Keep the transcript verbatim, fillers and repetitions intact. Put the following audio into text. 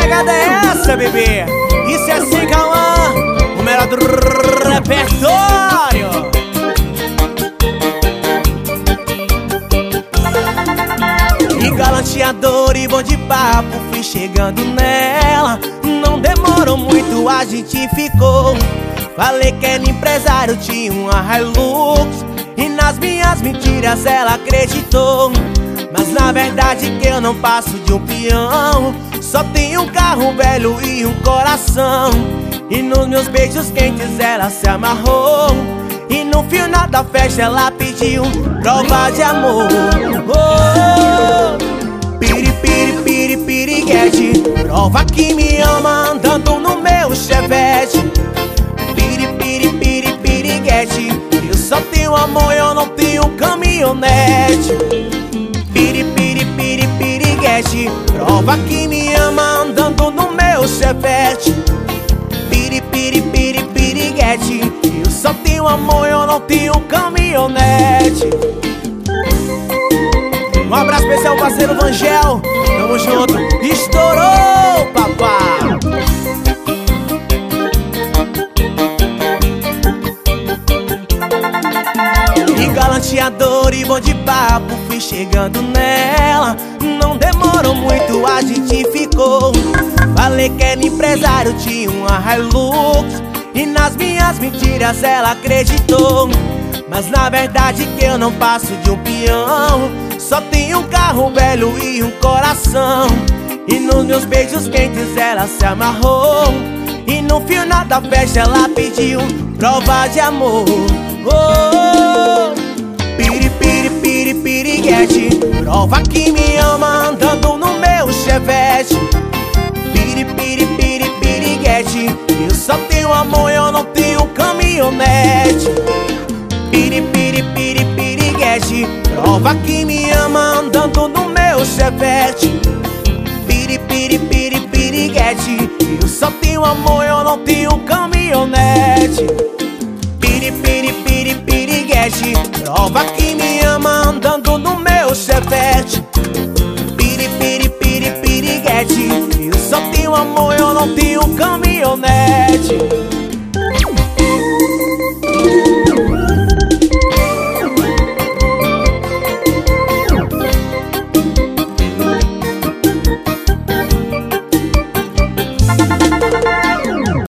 pegada é essa, bebê? Isso é sem Cauã, o melhor do repertório. E galanteador e bom de papo, fui chegando nela. Não demorou muito, a gente ficou. Falei que era empresário, tinha uma Hilux, e nas minhas mentiras ela acreditou. Mas na verdade que eu não passo de um peão, só tenho um carro velho e um coração. E nos meus beijos quentes ela se amarrou, e no final da festa ela pediu prova de amor. Oh, piri, piri, piri, piriguete, prova que me ama andando no meu Chevette. Piri, piri, piri, piriguete, eu só tenho amor, eu não tenho caminhonete. Piri, piri, piri, piriguete, prova que me ama andando no meu Chevette. Piri, piri, piri, piriguete, eu só tenho amor, eu não tenho caminhonete. Um abraço especial, parceiro Vangel, tamo junto, estourou, papai. E galanteador e bom de papo, fui chegando nela. Não demorou muito, a gente ficou. Falei que era empresário, tinha uma Hilux, e nas minhas mentiras ela acreditou. Mas na verdade que eu não passo de um peão, só tenho um carro velho e um coração. E nos meus beijos quentes ela se amarrou, e no final da festa ela pediu prova de amor. Oh, piri, piri, piri, piriguete, prova que me ama andando no meu Chevette. Piri, piri, piri, piriguete, eu só tenho amor, eu não tenho caminhonete. Piri, piri, piri, piriguete, prova que me ama andando no meu Chevette. Piri, piri, piri, piriguete, eu só tenho amor, eu não tenho caminhonete. Piri, piri, piri, piriguete, prova que me ama andando no meu Chevette. Piri, piri, piri, piriguete, eu só tenho amor, eu não tenho caminhonete.